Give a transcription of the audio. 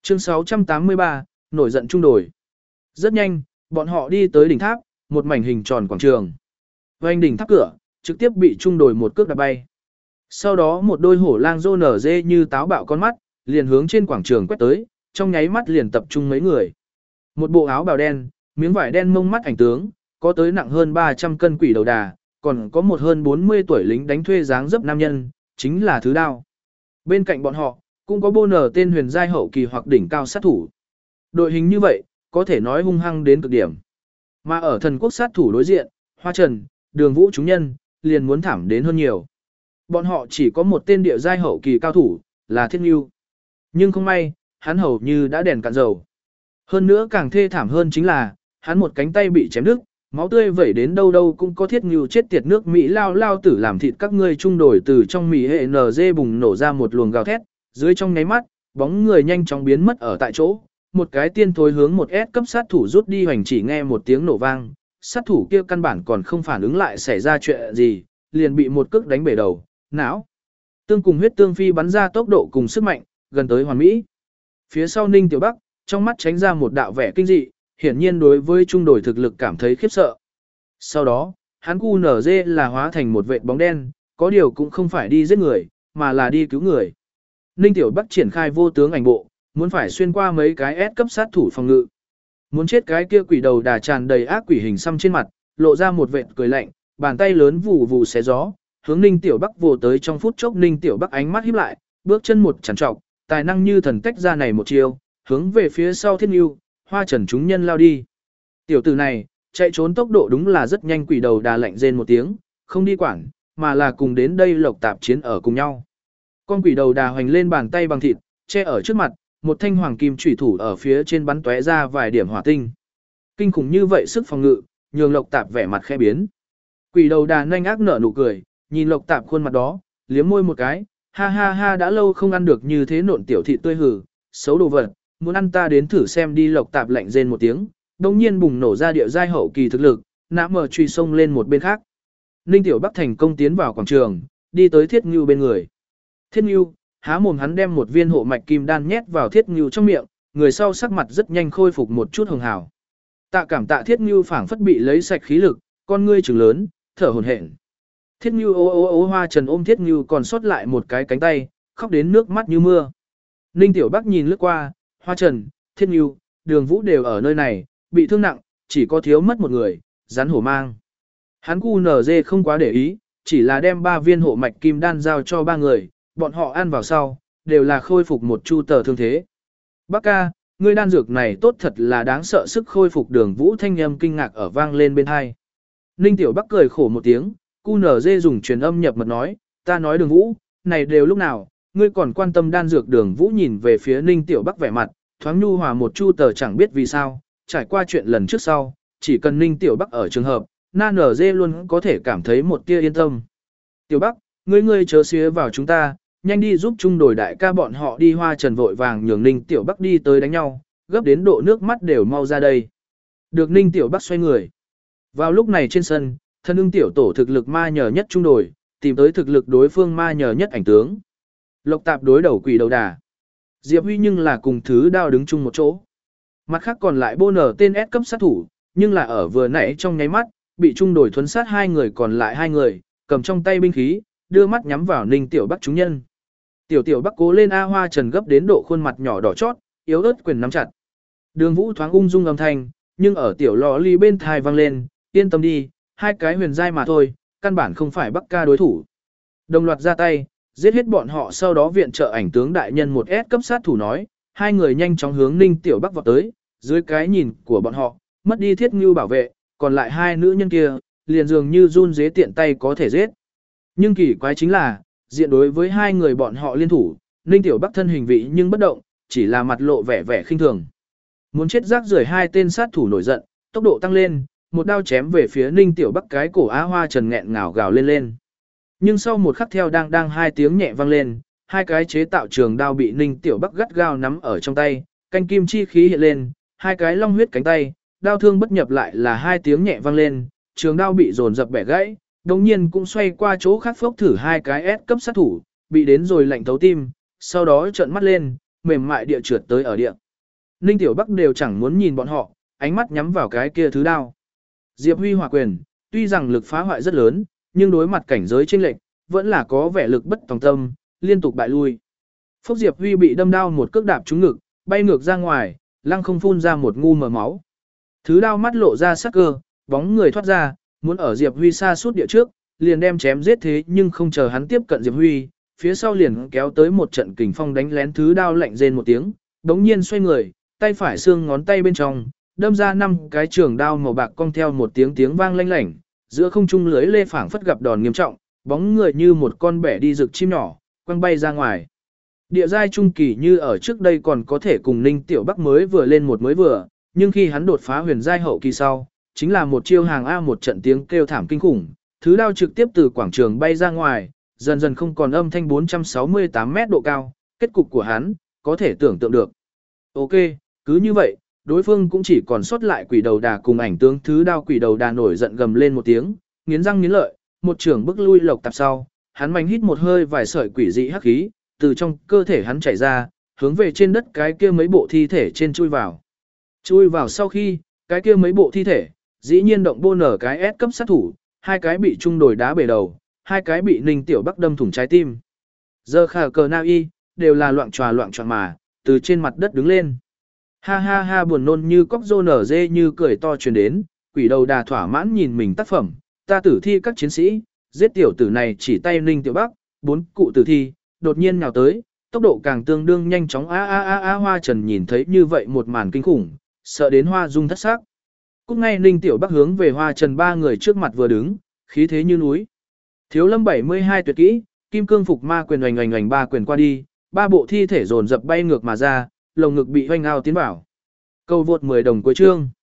Chương 683, nổi giận trung đổi. Rất nhanh, bọn họ đi tới đỉnh tháp, một mảnh hình tròn quảng trường. Vành đỉnh tháp cửa, trực tiếp bị trung đổi một cước đạp bay. Sau đó một đôi hổ lang rô nở dê như táo bạo con mắt, liền hướng trên quảng trường quét tới, trong nháy mắt liền tập trung mấy người. Một bộ áo bào đen, miếng vải đen mông mắt ảnh tướng, có tới nặng hơn 300 cân quỷ đầu đà, còn có một hơn 40 tuổi lính đánh thuê dáng dấp nam nhân, chính là Thứ Đao. Bên cạnh bọn họ, cũng có bô nở tên huyền giai hậu kỳ hoặc đỉnh cao sát thủ. Đội hình như vậy, có thể nói hung hăng đến cực điểm. Mà ở thần quốc sát thủ đối diện, Hoa Trần, Đường Vũ chúng nhân, liền muốn thảm đến hơn nhiều. Bọn họ chỉ có một tên địa giai hậu kỳ cao thủ, là Thiết Nưu. Nhưng không may, hắn hầu như đã đèn cạn dầu. Hơn nữa càng thê thảm hơn chính là, hắn một cánh tay bị chém đứt, máu tươi vẩy đến đâu đâu cũng có Thiết Nưu chết tiệt nước Mỹ lao lao tử làm thịt các ngươi trung đổi từ trong Mỹ hệ NG bùng nổ ra một luồng gào thét, dưới trong nháy mắt, bóng người nhanh chóng biến mất ở tại chỗ. Một cái tiên thối hướng một S cấp sát thủ rút đi hoành chỉ nghe một tiếng nổ vang, sát thủ kia căn bản còn không phản ứng lại xảy ra chuyện gì, liền bị một cước đánh bể đầu, não. Tương cùng huyết tương phi bắn ra tốc độ cùng sức mạnh, gần tới hoàn mỹ. Phía sau Ninh Tiểu Bắc, trong mắt tránh ra một đạo vẻ kinh dị, hiển nhiên đối với trung đổi thực lực cảm thấy khiếp sợ. Sau đó, hắn QNZ là hóa thành một vệt bóng đen, có điều cũng không phải đi giết người, mà là đi cứu người. Ninh Tiểu Bắc triển khai vô tướng ảnh bộ, muốn phải xuyên qua mấy cái S cấp sát thủ phòng ngự. Muốn chết cái kia quỷ đầu đà tràn đầy ác quỷ hình xăm trên mặt, lộ ra một vệt cười lạnh, bàn tay lớn vù vù xé gió, hướng Ninh Tiểu Bắc vồ tới trong phút chốc. Ninh Tiểu Bắc ánh mắt híp lại, bước chân một chằn trọc, tài năng như thần tách ra này một chiều, hướng về phía sau Thiết Nưu, Hoa Trần chúng nhân lao đi. Tiểu tử này, chạy trốn tốc độ đúng là rất nhanh. Quỷ đầu đà lạnh rên một tiếng, không đi quản, mà là cùng đến đây Lộc Tạp chiến ở cùng nhau. Con quỷ đầu đà hoành lên bàn tay bằng thịt, che ở trước mặt, một thanh hoàng kim chủy thủ ở phía trên bắn tóe ra vài điểm hỏa tinh. Kinh khủng như vậy sức phòng ngự, nhường Lộc Tạp vẻ mặt khẽ biến. Quỷ đầu đà nhanh ác nở nụ cười, nhìn Lộc Tạp khuôn mặt đó, liếm môi một cái, ha ha ha, đã lâu không ăn được như thế nộn tiểu thịt tươi hử, xấu đồ vật, muốn ăn ta đến thử xem đi. Lộc Tạp lạnh rên một tiếng, đồng nhiên bùng nổ ra địa giai hậu kỳ thực lực, nã mở truy sông lên một bên khác. Ninh Tiểu Bắc thành công tiến vào quảng trường, đi tới Thiết Nưu bên người. Thiết Nưu, há mồm hắn đem một viên hộ mạch kim đan nhét vào Thiết Nưu trong miệng, người sau sắc mặt rất nhanh khôi phục một chút hường hào. Cảm tạ Thiết Nưu phảng phất bị lấy sạch khí lực, con ngươi trừng lớn, thở hổn hển. Thiết Nưu ô ô ô. Hoa Trần ôm Thiết Nưu còn sót lại một cái cánh tay, khóc đến nước mắt như mưa. Ninh Tiểu Bắc nhìn lướt qua, Hoa Trần, Thiết Nưu, Đường Vũ đều ở nơi này, bị thương nặng, chỉ có thiếu mất một người, rắn hổ mang. Hắn QNZ không quá để ý, chỉ là đem 3 viên hộ mạch kim đan giao cho 3 người, bọn họ ăn vào sau, đều là khôi phục một chu tờ thương thế. Bác ca, ngươi đan dược này tốt thật là đáng sợ. Sức khôi phục Đường Vũ thanh âm kinh ngạc ở vang lên bên tai. Ninh Tiểu Bắc cười khổ một tiếng, QNZ dùng truyền âm nhập mật nói, ta nói Đường Vũ, này đều lúc nào, ngươi còn quan tâm đan dược. Đường Vũ nhìn về phía Ninh Tiểu Bắc vẻ mặt, thoáng nhu hòa một chu tờ, chẳng biết vì sao, trải qua chuyện lần trước sau, chỉ cần Ninh Tiểu Bắc ở trường hợp, na nở dê luôn có thể cảm thấy một tia yên tâm. Tiểu Bắc, ngươi chớ xía vào chúng ta, nhanh đi giúp trung đổi đại ca bọn họ đi. Hoa Trần vội vàng nhường Ninh Tiểu Bắc đi tới đánh nhau, gấp đến độ nước mắt đều mau ra đây. Được Ninh Tiểu Bắc xoay người. Vào lúc này trên sân, thân ưng tiểu tổ thực lực ma nhờ nhất trung đổi, tìm tới thực lực đối phương ma nhờ nhất ảnh tướng. Lộc Tạp đối đầu quỷ đầu đà. Diệp Huy nhưng là cùng Thứ Đao đứng chung một chỗ. Mặt khác còn lại bô nở tên S cấp sát thủ, nhưng là ở vừa nãy trong nháy mắt, bị trung đổi thuấn sát 2 người, còn lại 2 người, cầm trong tay binh khí, đưa mắt nhắm vào Ninh Tiểu Bắc chúng nhân. Tiểu Bắc cố lên. Hoa Trần gấp đến độ khuôn mặt nhỏ đỏ chót, yếu ớt quyền nắm chặt. Đường Vũ thoáng ung dung âm thanh, nhưng ở tiểu lò ly bên thai vang lên, yên tâm đi, 2 cái huyền giai mà thôi, căn bản không phải Bắc ca đối thủ. Đồng loạt ra tay, giết hết bọn họ, sau đó viện trợ ảnh tướng đại nhân một S cấp sát thủ nói, 2 người nhanh chóng hướng Ninh Tiểu Bắc vọt tới, dưới cái nhìn của bọn họ, mất đi Thiết Ngưu bảo vệ, còn lại 2 nữ nhân kia, liền dường như run dế tiện tay có thể giết. Nhưng kỳ quái chính là, diện đối với 2 người bọn họ liên thủ, Ninh Tiểu Bắc thân hình vị nhưng bất động, chỉ là mặt lộ vẻ khinh thường. Muốn chết rác rưởi 2 tên sát thủ nổi giận, tốc độ tăng lên, một đao chém về phía Ninh Tiểu Bắc cái cổ. Hoa Trần nghẹn ngào gào lên. Nhưng sau một khắc theo đang 2 tiếng nhẹ vang lên, 2 cái chế tạo trường đao bị Ninh Tiểu Bắc gắt gao nắm ở trong tay, canh kim chi khí hiện lên, 2 cái long huyết cánh tay, đao thương bất nhập lại là 2 tiếng nhẹ vang lên, trường đao bị dồn dập bẻ gãy, đồng nhiên cũng xoay qua chỗ khác phốc thử 2 cái S cấp sát thủ, bị đến rồi lạnh thấu tim, sau đó trợn mắt lên, mềm mại địa trượt tới ở địa. Ninh Tiểu Bắc đều chẳng muốn nhìn bọn họ, ánh mắt nhắm vào cái kia thứ đao. Diệp Huy hỏa quyền, tuy rằng lực phá hoại rất lớn, nhưng đối mặt cảnh giới chênh lệch, vẫn là có vẻ lực bất tòng tâm, liên tục bại lui. Phúc Diệp Huy bị đâm đao một cước đạp trúng ngực, bay ngược ra ngoài, lăng không phun ra một ngu mờ máu. Thứ đao mắt lộ ra sắc cơ, bóng người thoát ra, muốn ở Diệp Huy xa suốt địa trước, liền đem chém giết thế nhưng không chờ hắn tiếp cận Diệp Huy, phía sau liền kéo tới một trận kình phong đánh lén thứ đao lạnh rên một tiếng, đống nhiên xoay người, tay phải xương ngón tay bên trong, đâm ra 5 cái trường đao màu bạc cong theo một tiếng vang lanh lảnh, giữa không trung lưới lê phảng phất gặp đòn nghiêm trọng, bóng người như một con bẻ đi rực chim nhỏ, quăng bay ra ngoài. Địa giai trung kỳ như ở trước đây còn có thể cùng Ninh Tiểu Bắc mới vừa lên một mới vừa, nhưng khi hắn đột phá huyền giai hậu kỳ sau, chính là một chiêu hàng A một trận tiếng kêu thảm kinh khủng, thứ đao trực tiếp từ quảng trường bay ra ngoài, dần dần không còn âm thanh 468 mét độ cao, kết cục của hắn, có thể tưởng tượng được. Ok, cứ như vậy, đối phương cũng chỉ còn sót lại quỷ đầu đà cùng ảnh tướng thứ đao quỷ đầu đà nổi giận gầm lên một tiếng, nghiến răng nghiến lợi, một trường bức lui lộc tạp sau, hắn mạnh hít một hơi vài sợi quỷ dị hắc khí, từ trong cơ thể hắn chảy ra, hướng về trên đất cái kia mấy bộ thi thể trên chui vào. Chui vào sau khi, cái kia mấy bộ thi thể, dĩ nhiên động bô nở cái S cấp sát thủ, 2 cái bị trung đồi đá bể đầu, 2 cái bị Ninh Tiểu Bắc đâm thủng trái tim. Giờ khả cờ na y, đều là loạn tròa mà, từ trên mặt đất đứng lên. Ha ha ha buồn nôn như cóc rô nở dê như cười to truyền đến, quỷ đầu đà thỏa mãn nhìn mình tác phẩm, ta tử thi các chiến sĩ, giết tiểu tử này chỉ tay Ninh Tiểu Bắc, 4 cụ tử thi, đột nhiên nhào tới, tốc độ càng tương đương nhanh chóng Hoa Trần nhìn thấy như vậy một màn kinh khủng, sợ đến Hoa Dung thất sắc. Cúc ngay Ninh Tiểu Bắc hướng về Hoa Trần 3 người trước mặt vừa đứng, khí thế như núi. Thiếu Lâm 72 tuyệt kỹ, kim cương phục ma quyền oành 3 quyền qua đi, 3 bộ thi thể dồn dập bay ngược mà ra, lồng ngực bị hoanh ao tiến vào. Câu vượt 10 đồng cuối chương.